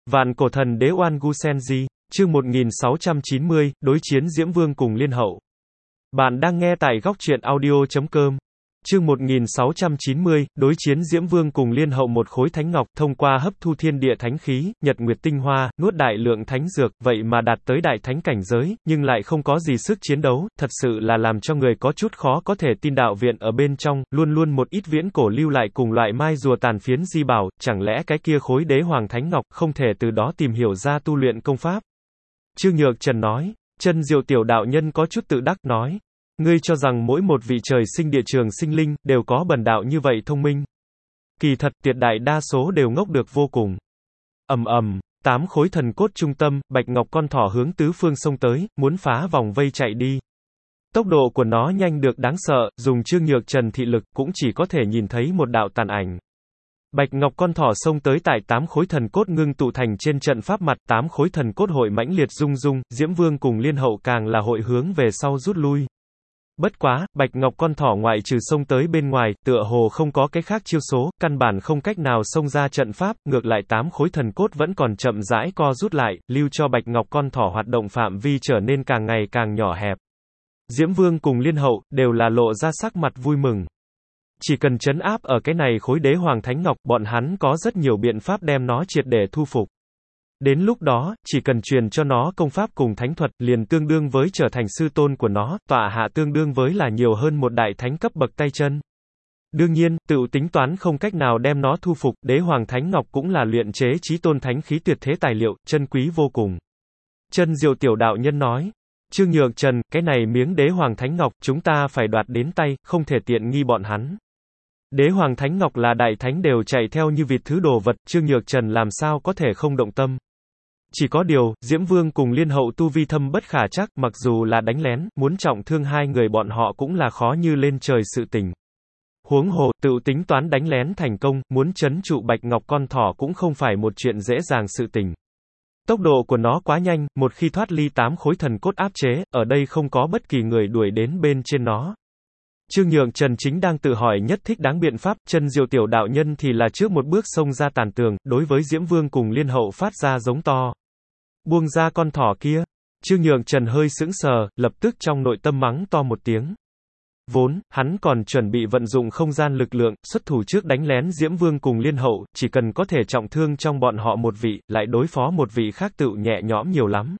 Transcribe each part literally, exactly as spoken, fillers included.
Vạn cổ thần đế Oan Gu Senji, chương một nghìn sáu trăm chín mươi, đối chiến Diễm Vương cùng Liên Hậu. Bạn đang nghe tại góc truyện audio chấm com. Chương một nghìn sáu trăm chín mươi, đối chiến Diễm Vương cùng Liên Hậu. Một khối thánh ngọc, thông qua hấp thu thiên địa thánh khí, nhật nguyệt tinh hoa, nuốt đại lượng thánh dược, vậy mà đạt tới đại thánh cảnh giới, nhưng lại không có gì sức chiến đấu, thật sự là làm cho người có chút khó có thể tin. Đạo viện ở bên trong, luôn luôn một ít viễn cổ lưu lại cùng loại mai rùa tàn phiến di bảo, chẳng lẽ cái kia khối đế hoàng thánh ngọc, không thể từ đó tìm hiểu ra tu luyện công pháp? Trương Nhược Trần nói. Chân Diệu tiểu đạo nhân có chút tự đắc nói. Ngươi cho rằng mỗi một vị trời sinh địa trường sinh linh, đều có bần đạo như vậy thông minh. Kỳ thật, tuyệt đại đa số đều ngốc được vô cùng. Ầm ầm, tám khối thần cốt trung tâm, bạch ngọc con thỏ hướng tứ phương xông tới, muốn phá vòng vây chạy đi. Tốc độ của nó nhanh được đáng sợ, dùng Trương Nhược Trần thị lực, cũng chỉ có thể nhìn thấy một đạo tàn ảnh. Bạch ngọc con thỏ xông tới tại tám khối thần cốt ngưng tụ thành trên trận pháp mặt, tám khối thần cốt hội mãnh liệt rung rung, Diễm Vương cùng Liên Hậu càng là hội hướng về sau rút lui. Bất quá, bạch ngọc con thỏ ngoại trừ xông tới bên ngoài, tựa hồ không có cái khác chiêu số, căn bản không cách nào xông ra trận pháp, ngược lại tám khối thần cốt vẫn còn chậm rãi co rút lại, lưu cho bạch ngọc con thỏ hoạt động phạm vi trở nên càng ngày càng nhỏ hẹp. Diễm Vương cùng Liên Hậu, đều là lộ ra sắc mặt vui mừng. Chỉ cần trấn áp ở cái này khối đế hoàng thánh ngọc, bọn hắn có rất nhiều biện pháp đem nó triệt để thu phục. Đến lúc đó, chỉ cần truyền cho nó công pháp cùng thánh thuật, liền tương đương với trở thành sư tôn của nó, tọa hạ tương đương với là nhiều hơn một đại thánh cấp bậc tay chân. Đương nhiên, tự tính toán không cách nào đem nó thu phục, đế hoàng thánh ngọc cũng là luyện chế chí tôn thánh khí tuyệt thế tài liệu, chân quý vô cùng. Chân Diệu tiểu đạo nhân nói. Trương Nhược Trần, cái này miếng đế hoàng thánh ngọc, chúng ta phải đoạt đến tay, không thể tiện nghi bọn hắn. Đế hoàng thánh ngọc là đại thánh đều chạy theo như vịt thứ đồ vật, Trương Nhược Trần làm sao có thể không động tâm. Chỉ có điều, Diễm Vương cùng Liên Hậu tu vi thâm bất khả trắc, mặc dù là đánh lén, muốn trọng thương hai người bọn họ cũng là khó như lên trời sự tình. Huống hồ, tự tính toán đánh lén thành công, muốn trấn trụ bạch ngọc con thỏ cũng không phải một chuyện dễ dàng sự tình. Tốc độ của nó quá nhanh, một khi thoát ly tám khối thần cốt áp chế, ở đây không có bất kỳ người đuổi đến bên trên nó. Trương Nhược Trần chính đang tự hỏi nhất thích đáng biện pháp, Chân Diệu tiểu đạo nhân thì là trước một bước xông ra tàn tường, đối với Diễm Vương cùng Liên Hậu phát ra giống to. Buông ra con thỏ kia. Trương Nhược Trần hơi sững sờ, lập tức trong nội tâm mắng to một tiếng. Vốn, hắn còn chuẩn bị vận dụng không gian lực lượng, xuất thủ trước đánh lén Diễm Vương cùng Liên Hậu, chỉ cần có thể trọng thương trong bọn họ một vị, lại đối phó một vị khác tựu nhẹ nhõm nhiều lắm.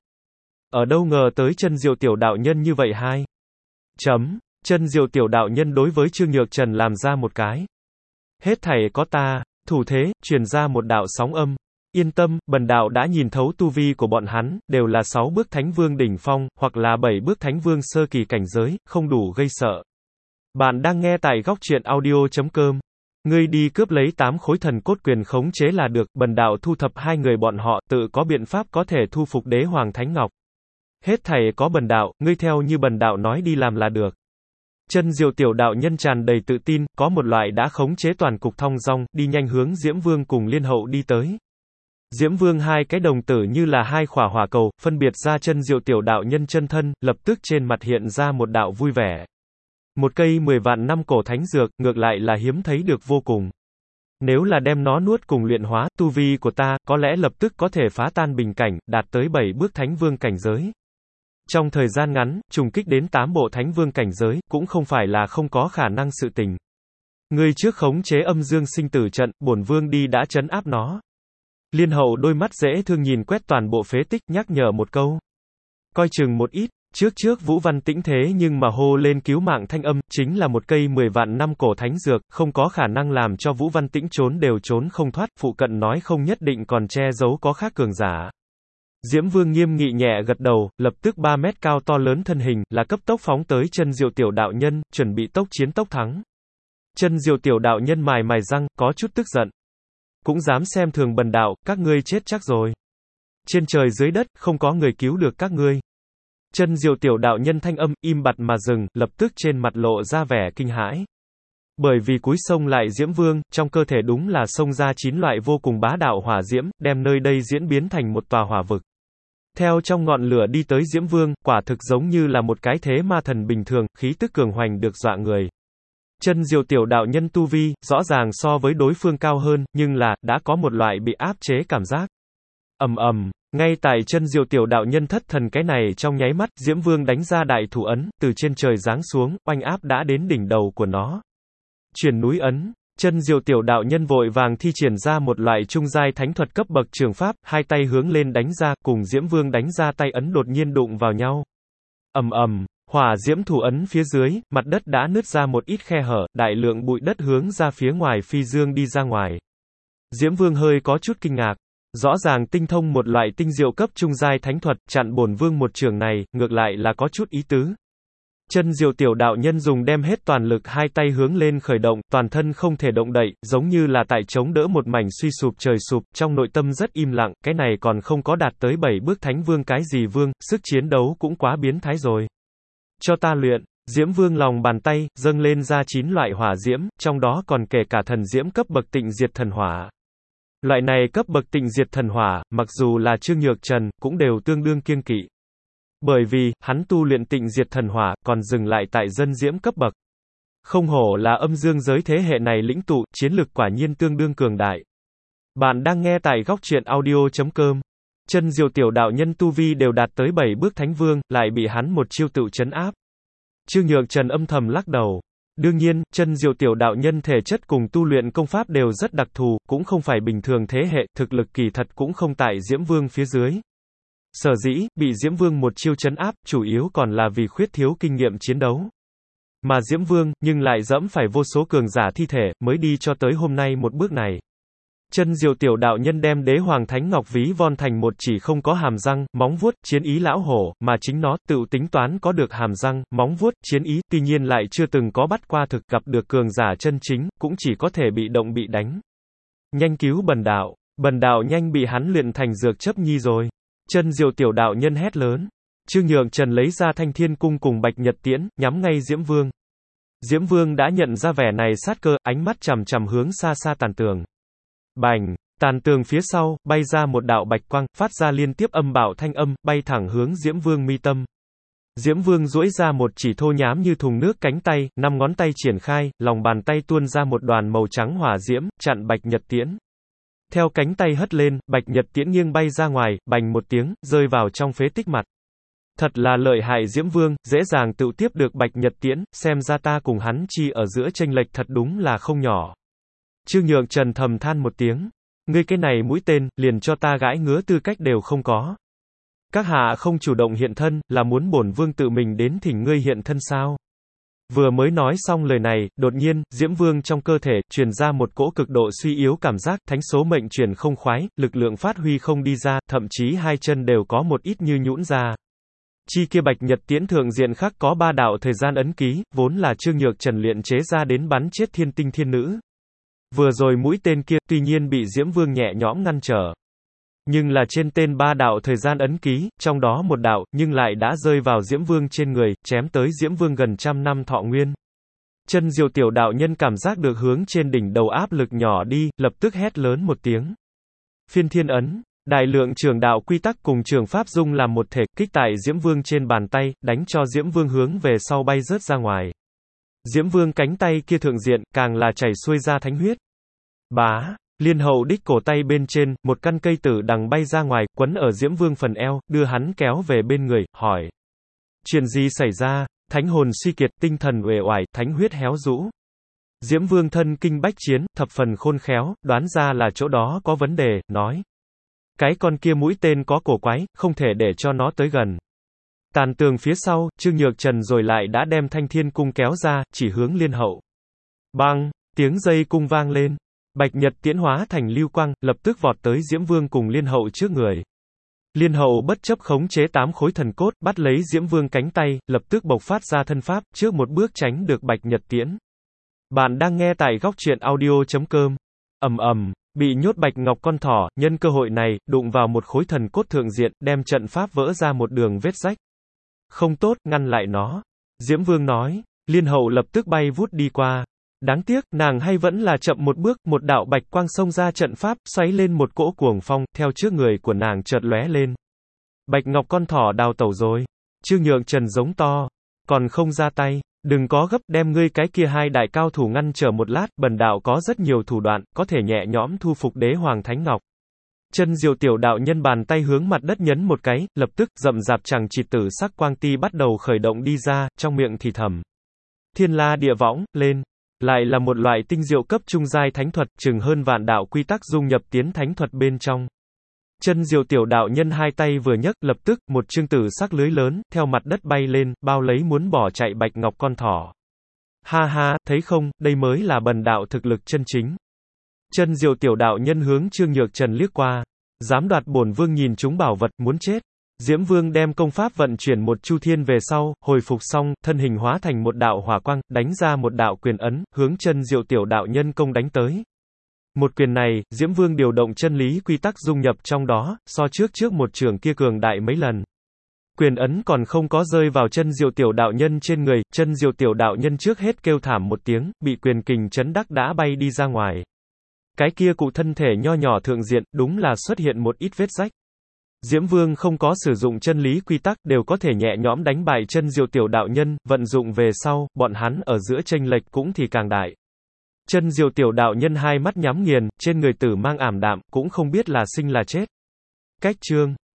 Ở đâu ngờ tới Chân Diệu tiểu đạo nhân như vậy hai. Chấm. Chân Diệu tiểu đạo nhân đối với Trương Nhược Trần làm ra một cái. Hết thảy có ta, thủ thế, truyền ra một đạo sóng âm. Yên tâm, bần đạo đã nhìn thấu tu vi của bọn hắn, đều là sáu bước thánh vương đỉnh phong, hoặc là bảy bước thánh vương sơ kỳ cảnh giới, không đủ gây sợ. Bạn đang nghe tại góc truyện audio chấm com. Ngươi đi cướp lấy tám khối thần cốt quyền khống chế là được, bần đạo thu thập hai người bọn họ, tự có biện pháp có thể thu phục đế hoàng thánh ngọc. Hết thảy có bần đạo, ngươi theo như bần đạo nói đi làm là được. Chân Diệu tiểu đạo nhân tràn đầy tự tin, có một loại đã khống chế toàn cục thong dong, đi nhanh hướng Diễm Vương cùng Liên Hậu đi tới. Diễm Vương hai cái đồng tử như là hai khỏa hỏa cầu, phân biệt ra Chân Diệu tiểu đạo nhân chân thân, lập tức trên mặt hiện ra một đạo vui vẻ. Một cây mười vạn năm cổ thánh dược, ngược lại là hiếm thấy được vô cùng. Nếu là đem nó nuốt cùng luyện hóa, tu vi của ta, có lẽ lập tức có thể phá tan bình cảnh, đạt tới bảy bước thánh vương cảnh giới. Trong thời gian ngắn, trùng kích đến tám bộ thánh vương cảnh giới, cũng không phải là không có khả năng sự tình. Ngươi trước khống chế âm dương sinh tử trận, bổn vương đi đã trấn áp nó. Liên Hậu đôi mắt dễ thương nhìn quét toàn bộ phế tích, nhắc nhở một câu. Coi chừng một ít, trước trước Vũ Văn Tĩnh thế nhưng mà hô lên cứu mạng thanh âm, chính là một cây mười vạn năm cổ thánh dược, không có khả năng làm cho Vũ Văn Tĩnh trốn đều trốn không thoát, phụ cận nói không nhất định còn che giấu có khác cường giả. Diễm Vương nghiêm nghị nhẹ gật đầu, lập tức ba mét cao to lớn thân hình, là cấp tốc phóng tới Chân Diệu tiểu đạo nhân, chuẩn bị tốc chiến tốc thắng. Chân Diệu tiểu đạo nhân mài mài răng, có chút tức giận. Cũng dám xem thường bần đạo, các ngươi chết chắc rồi. Trên trời dưới đất, không có người cứu được các ngươi. Chân Diệu tiểu đạo nhân thanh âm, im bặt mà dừng, lập tức trên mặt lộ ra vẻ kinh hãi. Bởi vì cúi sông lại Diễm Vương, trong cơ thể đúng là xông ra chín loại vô cùng bá đạo hỏa diễm, đem nơi đây diễn biến thành một tòa hỏa vực. Theo trong ngọn lửa đi tới Diễm Vương, quả thực giống như là một cái thế ma thần bình thường, khí tức cường hoành được dọa người. Chân Diệu tiểu đạo nhân tu vi, rõ ràng so với đối phương cao hơn, nhưng là, đã có một loại bị áp chế cảm giác. Ầm ầm, ngay tại chân Diệu Tiểu đạo nhân thất thần cái này trong nháy mắt, Diễm Vương đánh ra đại thủ ấn, từ trên trời giáng xuống, oanh áp đã đến đỉnh đầu của nó. Truyền núi ấn. Chân Diệu Tiểu đạo nhân vội vàng thi triển ra một loại trung giai thánh thuật cấp bậc trường pháp, hai tay hướng lên đánh ra, cùng Diễm Vương đánh ra tay ấn đột nhiên đụng vào nhau. Ầm ầm, hỏa diễm thủ ấn phía dưới, mặt đất đã nứt ra một ít khe hở, đại lượng bụi đất hướng ra phía ngoài phi dương đi ra ngoài. Diễm Vương hơi có chút kinh ngạc. Rõ ràng tinh thông một loại tinh diệu cấp trung giai thánh thuật, chặn bổn vương một trường này, ngược lại là có chút ý tứ. Chân Diệu Tiểu đạo nhân dùng đem hết toàn lực hai tay hướng lên khởi động, toàn thân không thể động đậy, giống như là tại chống đỡ một mảnh suy sụp trời sụp, trong nội tâm rất im lặng, cái này còn không có đạt tới bảy bước thánh vương cái gì vương, sức chiến đấu cũng quá biến thái rồi. Cho ta luyện. Diễm Vương lòng bàn tay, dâng lên ra chín loại hỏa diễm, trong đó còn kể cả thần diễm cấp bậc tịnh diệt thần hỏa. Loại này cấp bậc tịnh diệt thần hỏa, mặc dù là Trương Nhược Trần, cũng đều tương đương kiêng kỵ. Bởi vì, hắn tu luyện tịnh diệt thần hỏa, còn dừng lại tại dân diễm cấp bậc. Không hổ là âm dương giới thế hệ này lĩnh tụ, chiến lực quả nhiên tương đương cường đại. Bạn đang nghe tại góc truyện audio chấm com. Chân Diệu Tiểu đạo nhân tu vi đều đạt tới bảy bước thánh vương, lại bị hắn một chiêu tự trấn áp. Trương Nhược Trần âm thầm lắc đầu. Đương nhiên, chân Diệu Tiểu đạo nhân thể chất cùng tu luyện công pháp đều rất đặc thù, cũng không phải bình thường thế hệ, thực lực kỳ thật cũng không tại Diễm Vương phía dưới. Sở dĩ, bị Diễm Vương một chiêu trấn áp, chủ yếu còn là vì khuyết thiếu kinh nghiệm chiến đấu. Mà Diễm Vương, nhưng lại dẫm phải vô số cường giả thi thể, mới đi cho tới hôm nay một bước này. Chân Diệu Tiểu đạo nhân đem đế hoàng thánh ngọc ví von thành một chỉ không có hàm răng, móng vuốt, chiến ý lão hổ, mà chính nó, tự tính toán có được hàm răng, móng vuốt, chiến ý, tuy nhiên lại chưa từng có bắt qua thực gặp được cường giả chân chính, cũng chỉ có thể bị động bị đánh. Nhanh cứu bần đạo, bần đạo nhanh bị hắn luyện thành dược chấp nhi rồi. Chân Diệu Tiểu đạo nhân hét lớn. Trương Nhược Trần lấy ra Thanh Thiên cung cùng Bạch Nhật Tiễn, nhắm ngay Diễm Vương. Diễm Vương đã nhận ra vẻ này sát cơ, ánh mắt chằm chằm hướng xa xa tàn tường. Bành, tàn tường phía sau, bay ra một đạo bạch quang, phát ra liên tiếp âm bạo thanh âm, bay thẳng hướng Diễm Vương mi tâm. Diễm Vương duỗi ra một chỉ thô nhám như thùng nước cánh tay, năm ngón tay triển khai, lòng bàn tay tuôn ra một đoàn màu trắng hỏa diễm, chặn Bạch Nhật Tiễn. Theo cánh tay hất lên, Bạch Nhật Tiễn nghiêng bay ra ngoài, bành một tiếng, rơi vào trong phế tích mặt. Thật là lợi hại Diễm Vương, dễ dàng tự tiếp được Bạch Nhật Tiễn, xem ra ta cùng hắn chi ở giữa chênh lệch thật đúng là không nhỏ. Trương Nhược Trần thầm than một tiếng. Ngươi cái này mũi tên, liền cho ta gãi ngứa tư cách đều không có. Các hạ không chủ động hiện thân, là muốn bổn vương tự mình đến thỉnh ngươi hiện thân sao? Vừa mới nói xong lời này, đột nhiên, Diễm Vương trong cơ thể, truyền ra một cỗ cực độ suy yếu cảm giác, thánh số mệnh truyền không khoái, lực lượng phát huy không đi ra, thậm chí hai chân đều có một ít như nhũn ra. Chi kia Bạch Nhật Tiễn thượng diện khắc có ba đạo thời gian ấn ký, vốn là Trương Nhược Trần luyện chế ra đến bắn chết thiên tinh thiên nữ. Vừa rồi mũi tên kia, tuy nhiên bị Diễm Vương nhẹ nhõm ngăn trở. Nhưng là trên tên ba đạo thời gian ấn ký, trong đó một đạo, nhưng lại đã rơi vào Diễm Vương trên người, chém tới Diễm Vương gần trăm năm thọ nguyên. Chân Diệu Tiểu đạo nhân cảm giác được hướng trên đỉnh đầu áp lực nhỏ đi, lập tức hét lớn một tiếng. Phiên thiên ấn, đại lượng trường đạo quy tắc cùng trường pháp dung làm một thể, kích tại Diễm Vương trên bàn tay, đánh cho Diễm Vương hướng về sau bay rớt ra ngoài. Diễm Vương cánh tay kia thượng diện, càng là chảy xuôi ra thánh huyết. Bá, Liên Hậu đích cổ tay bên trên, một căn cây tử đằng bay ra ngoài, quấn ở Diễm Vương phần eo, đưa hắn kéo về bên người, hỏi. Chuyện gì xảy ra? Thánh hồn suy kiệt, tinh thần uể oải, thánh huyết héo rũ. Diễm Vương thân kinh bách chiến, thập phần khôn khéo, đoán ra là chỗ đó có vấn đề, nói. Cái con kia mũi tên có cổ quái, không thể để cho nó tới gần. Tàn tường phía sau, Trương Nhược Trần rồi lại đã đem Thanh Thiên cung kéo ra, chỉ hướng Liên Hậu. Bang, tiếng dây cung vang lên. Bạch Nhật Tiễn hóa thành lưu quang, lập tức vọt tới Diễm Vương cùng Liên Hậu trước người. Liên Hậu bất chấp khống chế tám khối thần cốt, bắt lấy Diễm Vương cánh tay, lập tức bộc phát ra thân pháp, trước một bước tránh được Bạch Nhật Tiễn. Bạn đang nghe tại góc truyện audio chấm com. Ầm ầm, bị nhốt Bạch Ngọc con thỏ, nhân cơ hội này, đụng vào một khối thần cốt thượng diện, đem trận pháp vỡ ra một đường vết rách. Không tốt, ngăn lại nó. Diễm Vương nói. Liên Hậu lập tức bay vút đi qua. Đáng tiếc, nàng hay vẫn là chậm một bước, một đạo bạch quang xông ra trận pháp, xoáy lên một cỗ cuồng phong, theo trước người của nàng chợt lóe lên. Bạch Ngọc con thỏ đào tẩu rồi. Trương Nhược Trần giống to. Còn không ra tay, đừng có gấp, đem ngươi cái kia hai đại cao thủ ngăn trở một lát, bần đạo có rất nhiều thủ đoạn, có thể nhẹ nhõm thu phục đế hoàng thánh ngọc. Chân Diệu tiểu đạo nhân bàn tay hướng mặt đất nhấn một cái, lập tức, rậm rạp chằng chịt tử sắc quang ti bắt đầu khởi động đi ra, trong miệng thì thầm. Thiên la địa võng, lên. Lại là một loại tinh diệu cấp trung giai thánh thuật, chừng hơn vạn đạo quy tắc dung nhập tiến thánh thuật bên trong. Chân Diệu tiểu đạo nhân hai tay vừa nhấc, lập tức, một chương tử sắc lưới lớn, theo mặt đất bay lên, bao lấy muốn bỏ chạy bạch ngọc con thỏ. Ha ha, thấy không, đây mới là bần đạo thực lực chân chính. Chân Diệu tiểu đạo nhân hướng Trương Nhược Trần liếc qua. Dám đoạt bổn vương nhìn chúng bảo vật, muốn chết. Diễm Vương đem công pháp vận chuyển một chu thiên về sau, hồi phục xong, thân hình hóa thành một đạo hỏa quang, đánh ra một đạo quyền ấn, hướng Chân Diệu tiểu đạo nhân công đánh tới. Một quyền này, Diễm Vương điều động chân lý quy tắc dung nhập trong đó, so trước trước một trường kia cường đại mấy lần. Quyền ấn còn không có rơi vào Chân Diệu tiểu đạo nhân trên người, Chân Diệu tiểu đạo nhân trước hết kêu thảm một tiếng, bị quyền kình chấn đắc đã bay đi ra ngoài. Cái kia cụ thân thể nho nhỏ thượng diện, đúng là xuất hiện một ít vết rách. Diễm Vương không có sử dụng chân lý quy tắc, đều có thể nhẹ nhõm đánh bại Chân Diệu tiểu đạo nhân, vận dụng về sau, bọn hắn ở giữa chênh lệch cũng thì càng đại. Chân Diệu tiểu đạo nhân hai mắt nhắm nghiền, trên người tử mang ảm đạm, cũng không biết là sinh là chết. Cách chương